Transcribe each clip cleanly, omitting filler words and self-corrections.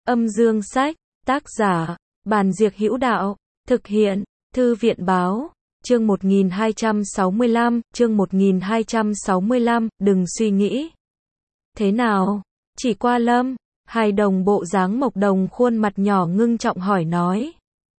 Âm dương sách, tác giả, Bàn Diệc Hữu Đạo, thực hiện, Thư viện Báo, chương 1265, đừng suy nghĩ. Thế nào? Chỉ qua Lâm, hài đồng bộ dáng Mộc Đồng khuôn mặt nhỏ ngưng trọng hỏi nói.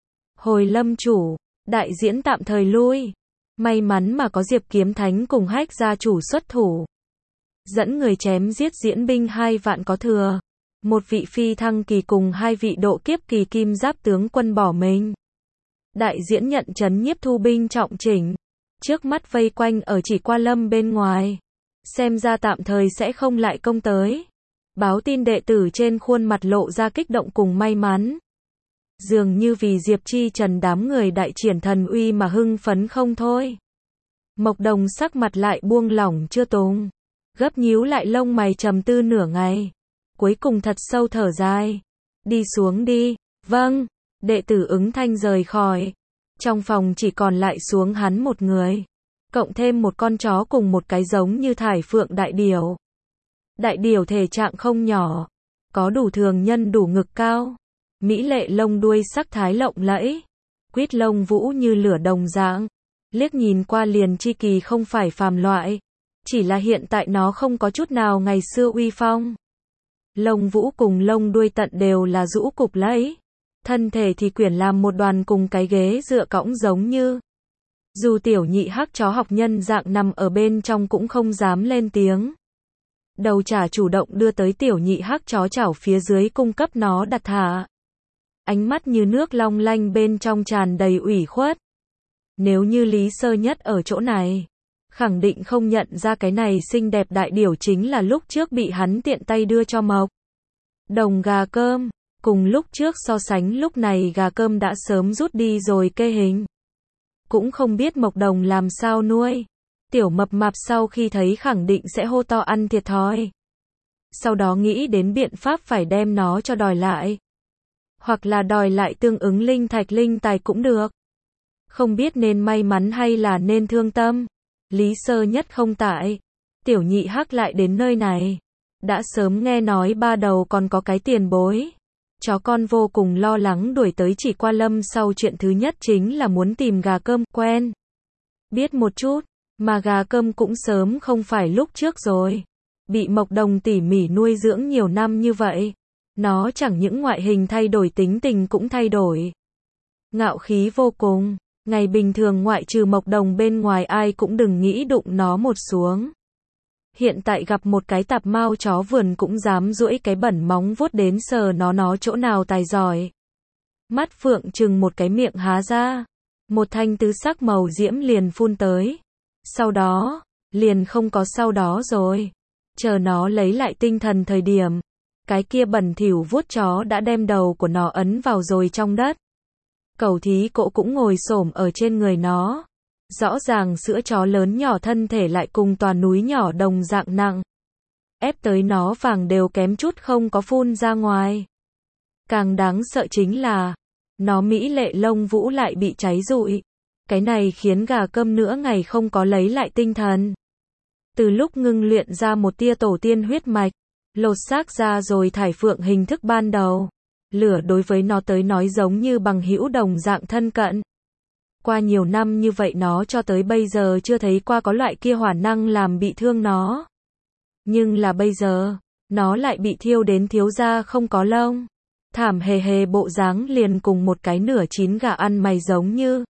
Hồi Lâm chủ, đại diễn tạm thời lui. May mắn mà có Diệp Kiếm Thánh cùng Hách gia chủ xuất thủ. Dẫn người chém giết diễn binh 2 vạn có thừa. Một vị phi thăng kỳ cùng 2 vị độ kiếp kỳ kim giáp tướng quân bỏ mình. Đại diễn nhận trấn nhiếp thu binh trọng chỉnh. Trước mắt vây quanh ở Chỉ Qua Lâm bên ngoài. Xem ra tạm thời sẽ không lại công tới. Báo tin đệ tử trên khuôn mặt lộ ra kích động cùng may mắn. Dường như vì Diệp Chi Trần đám người đại triển thần uy mà hưng phấn không thôi. Mộc Đồng sắc mặt lại buông lỏng chưa tùng. Gấp nhíu lại lông mày trầm tư nửa ngày. Cuối cùng thật sâu thở dài. Đi xuống đi. Vâng. Đệ tử ứng thanh rời khỏi. Trong phòng chỉ còn lại xuống hắn một người. Cộng thêm một con chó cùng một cái giống như thải phượng đại điểu. Đại điểu thể trạng không nhỏ. Có đủ thường nhân đủ ngực cao. Mỹ lệ lông đuôi sắc thái lộng lẫy. Quýt lông vũ như lửa đồng dạng. Liếc nhìn qua liền chi kỳ không phải phàm loại. Chỉ là hiện tại nó không có chút nào ngày xưa uy phong. Lông vũ cùng lông đuôi tận đều là rũ cục lẫy. Thân thể thì quyển làm một đoàn cùng cái ghế dựa cõng giống như. Dù tiểu nhị hắc chó học nhân dạng nằm ở bên trong cũng không dám lên tiếng. Đầu trả chủ động đưa tới tiểu nhị hắc chó chảo phía dưới cung cấp nó đặt hạ. Ánh mắt như nước long lanh bên trong tràn đầy ủy khuất. Nếu như Lý Sơ Nhất ở chỗ này, khẳng định không nhận ra cái này xinh đẹp đại điểu chính là lúc trước bị hắn tiện tay đưa cho Mộc Đồng gà cơm. Cùng lúc trước so sánh lúc này gà cơm đã sớm rút đi rồi kê hình. Cũng không biết Mộc Đồng làm sao nuôi. Tiểu mập mạp sau khi thấy khẳng định sẽ hô to ăn thiệt thòi. Sau đó nghĩ đến biện pháp phải đem nó cho đòi lại. Hoặc là đòi lại tương ứng linh thạch linh tài cũng được. Không biết nên may mắn hay là nên thương tâm. Lý Sơ Nhất không tại. Tiểu nhị hắc lại đến nơi này. Đã sớm nghe nói ba đầu còn có cái tiền bối. Chó con vô cùng lo lắng đuổi tới Chỉ Qua Lâm sau chuyện thứ nhất chính là muốn tìm gà cơm quen. Biết một chút, mà gà cơm cũng sớm không phải lúc trước rồi. Bị Mộc Đồng tỉ mỉ nuôi dưỡng nhiều năm như vậy. Nó chẳng những ngoại hình thay đổi tính tình cũng thay đổi. Ngạo khí vô cùng, ngày bình thường ngoại trừ Mộc Đồng bên ngoài ai cũng đừng nghĩ đụng nó một xuống. Hiện tại gặp một cái tạp mao chó vườn cũng dám duỗi cái bẩn móng vuốt đến sờ nó chỗ nào tài giỏi. Mắt phượng trừng một cái miệng há ra. Một thanh tứ sắc màu diễm liền phun tới. Sau đó, liền không có sau đó rồi. Chờ nó lấy lại tinh thần thời điểm. Cái kia bẩn thỉu vuốt chó đã đem đầu của nó ấn vào rồi trong đất. Cẩu thí cỗ cũng ngồi xổm ở trên người nó. Rõ ràng sữa chó lớn nhỏ thân thể lại cùng toàn núi nhỏ đồng dạng nặng. Ép tới nó vàng đều kém chút không có phun ra ngoài. Càng đáng sợ chính là, nó mỹ lệ lông vũ lại bị cháy rụi. Cái này khiến gà cơm nửa ngày không có lấy lại tinh thần. Từ lúc ngưng luyện ra một tia tổ tiên huyết mạch, lột xác ra rồi thải phượng hình thức ban đầu. Lửa đối với nó tới nói giống như bằng hữu đồng dạng thân cận. Qua nhiều năm như vậy nó cho tới bây giờ chưa thấy qua có loại kia hỏa năng làm bị thương nó. Nhưng là bây giờ, nó lại bị thiêu đến thiếu da không có lông. Thảm hề hề bộ dáng liền cùng một cái nửa chín gà ăn mày giống như.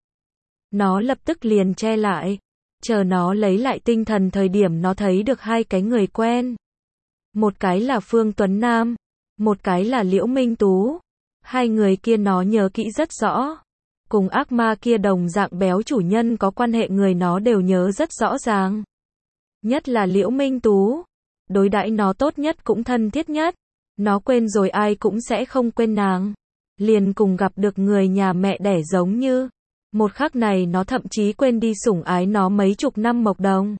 Nó lập tức liền che lại. Chờ nó lấy lại tinh thần thời điểm nó thấy được 2 cái người quen. Một cái là Phương Tuấn Nam. Một cái là Liễu Minh Tú. 2 người kia nó nhớ kỹ rất rõ. Cùng ác ma kia đồng dạng béo chủ nhân có quan hệ người nó đều nhớ rất rõ ràng. Nhất là Liễu Minh Tú. Đối đãi nó tốt nhất cũng thân thiết nhất. Nó quên rồi ai cũng sẽ không quên nàng. Liền cùng gặp được người nhà mẹ đẻ giống như. Một khắc này nó thậm chí quên đi sủng ái nó mấy chục năm Mộc Đồng.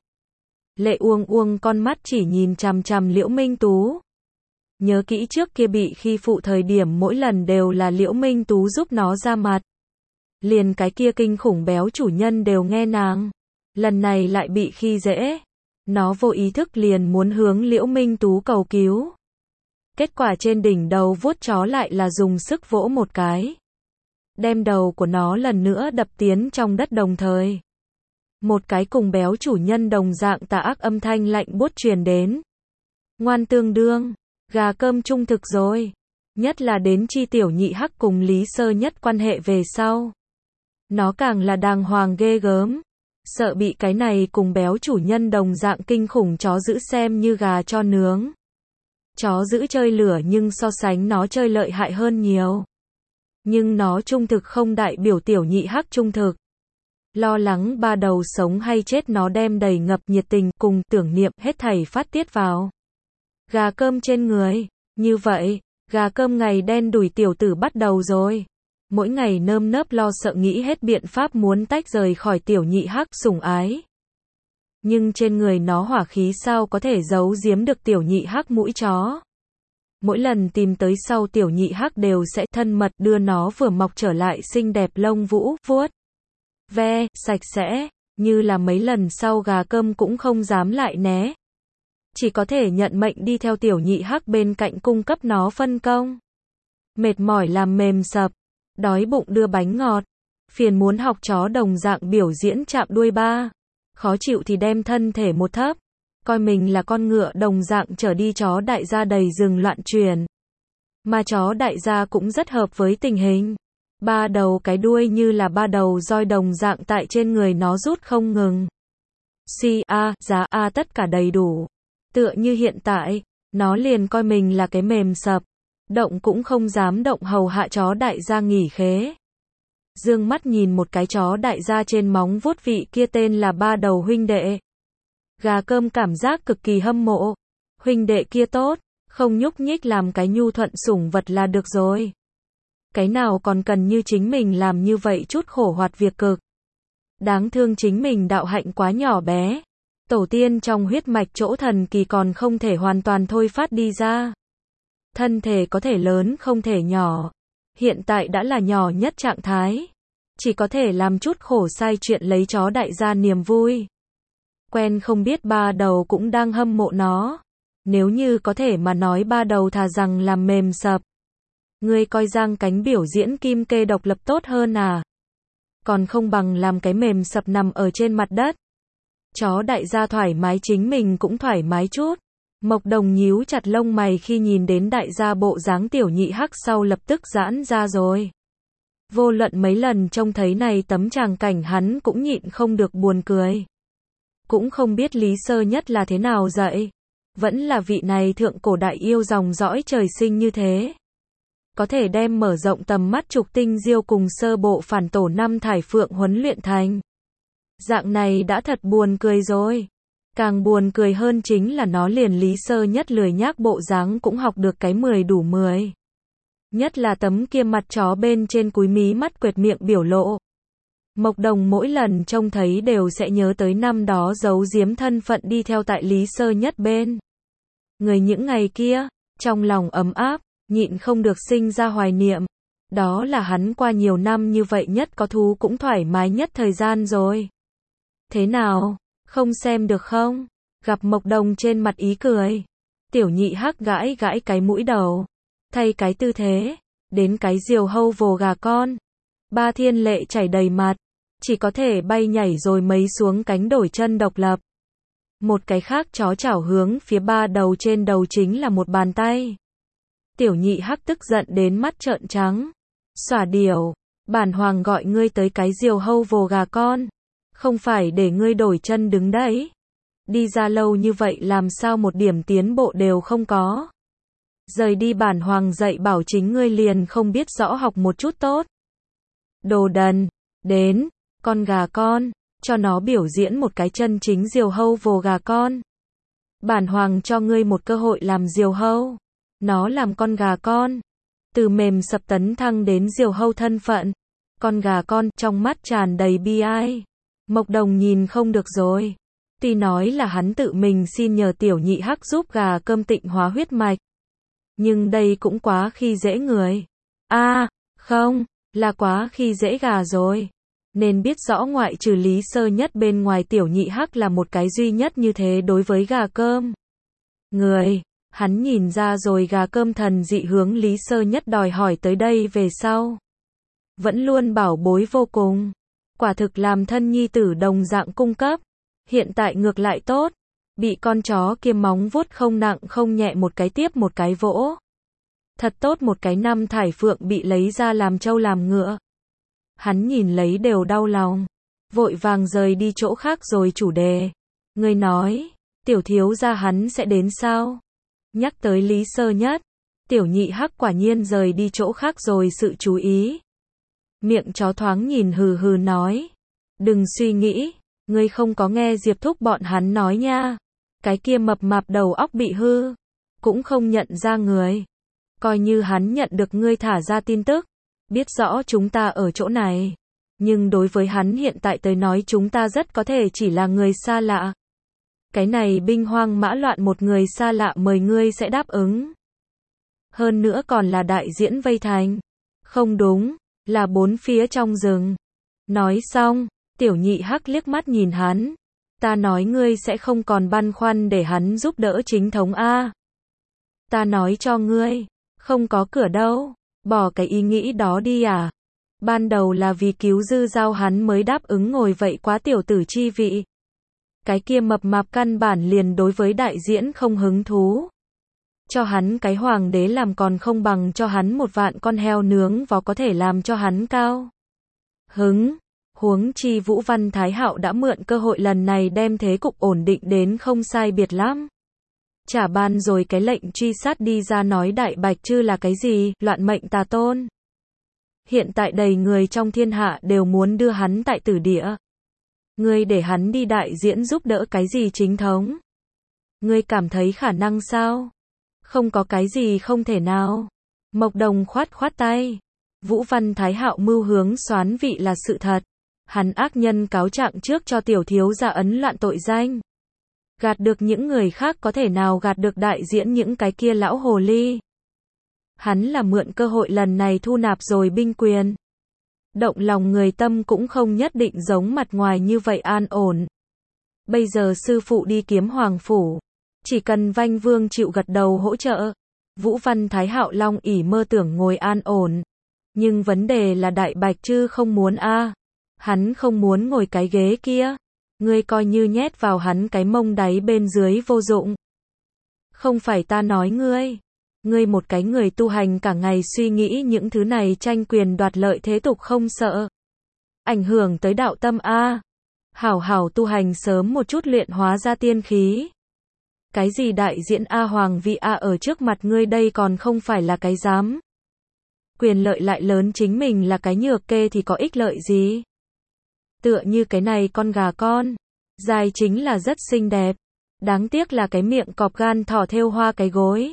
Lệ uông uông con mắt chỉ nhìn chằm chằm Liễu Minh Tú. Nhớ kỹ trước kia bị khi phụ thời điểm mỗi lần đều là Liễu Minh Tú giúp nó ra mặt. Liền cái kia kinh khủng béo chủ nhân đều nghe nàng. Lần này lại bị khi dễ. Nó vô ý thức liền muốn hướng Liễu Minh Tú cầu cứu. Kết quả trên đỉnh đầu vuốt chó lại là dùng sức vỗ một cái. Đem đầu của nó lần nữa đập tiến trong đất đồng thời. Một cái cùng béo chủ nhân đồng dạng tà ác âm thanh lạnh buốt truyền đến. Ngoan tương đương, gà cơm trung thực rồi. Nhất là đến chi tiểu nhị hắc cùng Lý Sơ Nhất quan hệ về sau. Nó càng là đàng hoàng ghê gớm. Sợ bị cái này cùng béo chủ nhân đồng dạng kinh khủng chó giữ xem như gà cho nướng. Chó giữ chơi lửa nhưng so sánh nó chơi lợi hại hơn nhiều. Nhưng nó trung thực không đại biểu tiểu nhị hắc trung thực. Lo lắng ba đầu sống hay chết nó đem đầy ngập nhiệt tình cùng tưởng niệm hết thảy phát tiết vào. Gà cơm trên người. Như vậy, gà cơm ngày đen đủi tiểu tử bắt đầu rồi. Mỗi ngày nơm nớp lo sợ nghĩ hết biện pháp muốn tách rời khỏi tiểu nhị hắc sủng ái. Nhưng trên người nó hỏa khí sao có thể giấu giếm được tiểu nhị hắc mũi chó. Mỗi lần tìm tới sau tiểu nhị hắc đều sẽ thân mật đưa nó vừa mọc trở lại xinh đẹp lông vũ, vuốt, ve, sạch sẽ, như là mấy lần sau gà cơm cũng không dám lại né. Chỉ có thể nhận mệnh đi theo tiểu nhị hắc bên cạnh cung cấp nó phân công. Mệt mỏi làm mềm sập, đói bụng đưa bánh ngọt, phiền muốn học chó đồng dạng biểu diễn chạm đuôi ba, khó chịu thì đem thân thể một thấp, coi mình là con ngựa đồng dạng trở đi chó đại gia đầy rừng loạn truyền. Mà chó đại gia cũng rất hợp với tình hình. Ba đầu cái đuôi như là ba đầu roi đồng dạng tại trên người nó rút không ngừng. Giá tất cả đầy đủ. Tựa như hiện tại, nó liền coi mình là cái mềm sập. Động cũng không dám động hầu hạ chó đại gia nghỉ khế. Dương mắt nhìn một cái chó đại gia trên móng vuốt vị kia tên là ba đầu huynh đệ. Gà cơm cảm giác cực kỳ hâm mộ. Huynh đệ kia tốt, không nhúc nhích làm cái nhu thuận sủng vật là được rồi. Cái nào còn cần như chính mình làm như vậy chút khổ hoạt việc cực. Đáng thương chính mình đạo hạnh quá nhỏ bé. Tổ tiên trong huyết mạch chỗ thần kỳ còn không thể hoàn toàn thôi phát đi ra. Thân thể có thể lớn không thể nhỏ. Hiện tại đã là nhỏ nhất trạng thái. Chỉ có thể làm chút khổ sai chuyện lấy chó đại gia niềm vui. Quen không biết ba đầu cũng đang hâm mộ nó. Nếu như có thể mà nói ba đầu thà rằng làm mềm sập. Ngươi coi giang cánh biểu diễn kim kê độc lập tốt hơn à? Còn không bằng làm cái mềm sập nằm ở trên mặt đất. Chó đại gia thoải mái chính mình cũng thoải mái chút. Mộc Đồng nhíu chặt lông mày khi nhìn đến đại gia bộ dáng tiểu nhị hắc sau lập tức giãn ra rồi. Vô luận mấy lần trông thấy này tấm tràng cảnh hắn cũng nhịn không được buồn cười. Cũng không biết Lý Sơ Nhất là thế nào dậy. Vẫn là vị này thượng cổ đại yêu dòng dõi trời sinh như thế. Có thể đem mở rộng tầm mắt trục tinh diêu cùng sơ bộ phản tổ năm thải phượng huấn luyện thành. Dạng này đã thật buồn cười rồi. Càng buồn cười hơn chính là nó liền Lý Sơ Nhất lười nhác bộ dáng cũng học được cái 10 đủ 10. Nhất là tấm kia mặt chó bên trên cúi mí mắt quệt miệng biểu lộ. Mộc Đồng mỗi lần trông thấy đều sẽ nhớ tới năm đó giấu giếm thân phận đi theo tại Lý Sơ Nhất bên. Người những ngày kia, trong lòng ấm áp, nhịn không được sinh ra hoài niệm. Đó là hắn qua nhiều năm như vậy nhất có thú cũng thoải mái nhất thời gian rồi. Thế nào, không xem được không? Gặp Mộc Đồng trên mặt ý cười. Tiểu nhị hắc gãi gãi cái mũi đầu. Thay cái tư thế, đến cái diều hâu vồ gà con. Ba Thiên Lệ chảy đầy mặt. Chỉ có thể bay nhảy rồi mấy xuống cánh đổi chân độc lập. Một cái khác chó chảo hướng phía ba đầu trên đầu chính là một bàn tay. Tiểu nhị hắc tức giận đến mắt trợn trắng. Xỏa điểu, bản hoàng gọi ngươi tới cái diều hâu vồ gà con. Không phải để ngươi đổi chân đứng đấy. Đi ra lâu như vậy làm sao một điểm tiến bộ đều không có. Rời đi bản hoàng dạy bảo chính ngươi liền không biết rõ học một chút tốt. Đồ đần, đến, con gà con, cho nó biểu diễn một cái chân chính diều hâu vồ gà con. Bản hoàng cho ngươi một cơ hội làm diều hâu. Nó làm con gà con. Từ mềm sập tấn thăng đến diều hâu thân phận. Con gà con trong mắt tràn đầy bi ai. Mộc Đồng nhìn không được rồi. Tuy nói là hắn tự mình xin nhờ tiểu nhị hắc giúp gà cơm tịnh hóa huyết mạch. Nhưng đây cũng quá khi dễ người. Không, là quá khi dễ gà rồi. Nên biết rõ ngoại trừ Lý Sơ Nhất bên ngoài tiểu nhị hắc là một cái duy nhất như thế đối với gà cơm. Người, Hắn nhìn ra rồi, gà cơm thần dị hướng Lý Sơ Nhất đòi hỏi tới đây về sau. Vẫn luôn bảo bối vô cùng. Quả thực làm thân nhi tử đồng dạng cung cấp. Hiện tại ngược lại tốt. Bị con chó kia móng vuốt không nặng không nhẹ một cái tiếp một cái vỗ. Thật tốt, một cái năm thải phượng bị lấy ra làm trâu làm ngựa. Hắn nhìn lấy đều đau lòng. Vội vàng rời đi chỗ khác rồi chủ đề. Ngươi nói, tiểu thiếu gia hắn sẽ đến sao? Nhắc tới Lý Sơ Nhất, tiểu nhị hắc quả nhiên rời đi chỗ khác rồi sự chú ý. Miệng chó thoáng nhìn hừ hừ nói. Đừng suy nghĩ, ngươi không có nghe Diệp thúc bọn hắn nói nha. Cái kia mập mạp đầu óc bị hư, cũng không nhận ra người. Coi như hắn nhận được ngươi thả ra tin tức, biết rõ chúng ta ở chỗ này. Nhưng đối với hắn hiện tại tới nói chúng ta rất có thể chỉ là người xa lạ. Cái này binh hoang mã loạn một người xa lạ mời ngươi sẽ đáp ứng. Hơn nữa còn là đại diễn vây thành. Không đúng, là bốn phía trong rừng. Nói xong, tiểu nhị hắc liếc mắt nhìn hắn. Ta nói ngươi sẽ không còn băn khoăn để hắn giúp đỡ chính thống a. Ta nói cho ngươi, không có cửa đâu, bỏ cái ý nghĩ đó đi à. Ban đầu là vì cứu Dư Giao hắn mới đáp ứng ngồi vậy quá tiểu tử chi vị. Cái kia mập mạp căn bản liền đối với đại diễn không hứng thú. Cho hắn cái hoàng đế làm còn không bằng cho hắn một vạn con heo nướng vó có thể làm cho hắn cao hứng. Huống chi Vũ Văn Thái Hạo đã mượn cơ hội lần này đem thế cục ổn định đến không sai biệt lắm. Trả ban rồi cái lệnh truy sát đi ra nói Đại Bạch Chư là cái gì, loạn mệnh tà tôn. Hiện tại đầy người trong thiên hạ đều muốn đưa hắn tại tử địa. Ngươi để hắn đi đại diễn giúp đỡ cái gì chính thống? Ngươi cảm thấy khả năng sao? Không có cái gì không thể nào. Mộc Đồng khoát khoát tay. Vũ Văn Thái Hạo mưu hướng soán vị là sự thật. Hắn ác nhân cáo trạng trước cho tiểu thiếu gia ấn loạn tội danh. Gạt được những người khác có thể nào gạt được đại diễn những cái kia lão hồ ly. Hắn là mượn cơ hội lần này thu nạp rồi binh quyền. Động lòng người tâm cũng không nhất định giống mặt ngoài như vậy an ổn. Bây giờ sư phụ đi kiếm hoàng phủ. Chỉ cần Vanh Vương chịu gật đầu hỗ trợ. Vũ Văn Thái Hạo long ỷ mơ tưởng ngồi an ổn. Nhưng vấn đề là Đại Bạch Chư không muốn a. Hắn không muốn ngồi cái ghế kia. Ngươi coi như nhét vào hắn cái mông đáy bên dưới vô dụng. Không phải ta nói ngươi. Ngươi một cái người tu hành cả ngày suy nghĩ những thứ này tranh quyền đoạt lợi thế tục không sợ. Ảnh hưởng tới đạo tâm a. Hảo hảo tu hành sớm một chút luyện hóa ra tiên khí. Cái gì đại diễn a hoàng vị a ở trước mặt ngươi đây còn không phải là cái dám. Quyền lợi lại lớn chính mình là cái nhược kê thì có ích lợi gì. Tựa như cái này con gà con. Dài chính là rất xinh đẹp. Đáng tiếc là cái miệng cọp gan thỏ thêu hoa cái gối.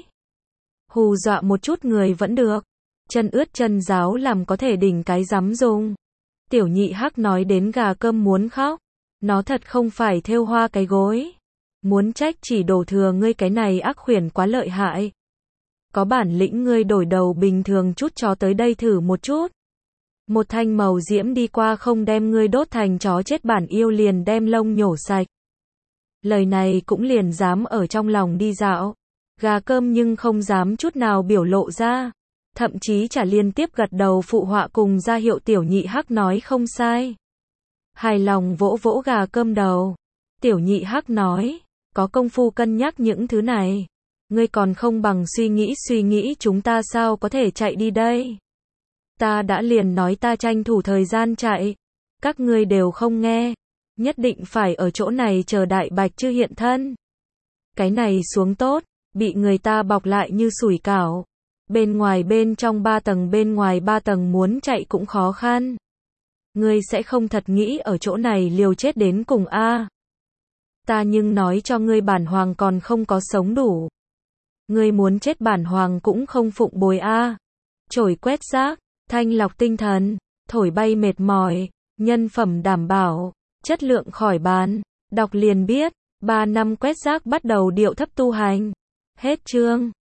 Hù dọa một chút người vẫn được. Chân ướt chân ráo làm có thể đỉnh cái dám dùng. Tiểu nhị hắc nói đến gà cơm muốn khóc. Nó thật không phải thêu hoa cái gối. Muốn trách chỉ đổ thừa ngươi cái này ác khuyển quá lợi hại. Có bản lĩnh ngươi đổi đầu bình thường chút chó tới đây thử một chút. Một thanh màu diễm đi qua không đem ngươi đốt thành chó chết bản yêu liền đem lông nhổ sạch. Lời này cũng liền dám ở trong lòng đi dạo. Gà cơm nhưng không dám chút nào biểu lộ ra. Thậm chí chả liên tiếp gật đầu phụ họa cùng ra hiệu tiểu nhị hắc nói không sai. Hài lòng vỗ vỗ gà cơm đầu. Tiểu nhị hắc nói, có công phu cân nhắc những thứ này. Ngươi còn không bằng suy nghĩ chúng ta sao có thể chạy đi đây. Ta đã liền nói ta tranh thủ thời gian chạy. Các ngươi đều không nghe. Nhất định phải ở chỗ này chờ Đại Bạch Chư hiện thân. Cái này xuống tốt. Bị người ta bọc lại như sủi cảo. Bên ngoài bên trong 3 tầng bên ngoài 3 tầng muốn chạy cũng khó khăn. Ngươi sẽ không thật nghĩ ở chỗ này liều chết đến cùng a. Ta nhưng nói cho ngươi bản hoàng còn không có sống đủ. Ngươi muốn chết bản hoàng cũng không phụng bồi a. Chổi quét rác, thanh lọc tinh thần, thổi bay mệt mỏi, nhân phẩm đảm bảo, chất lượng khỏi bán. Đọc liền biết, 3 năm quét rác bắt đầu điệu thấp tu hành. Hết chương.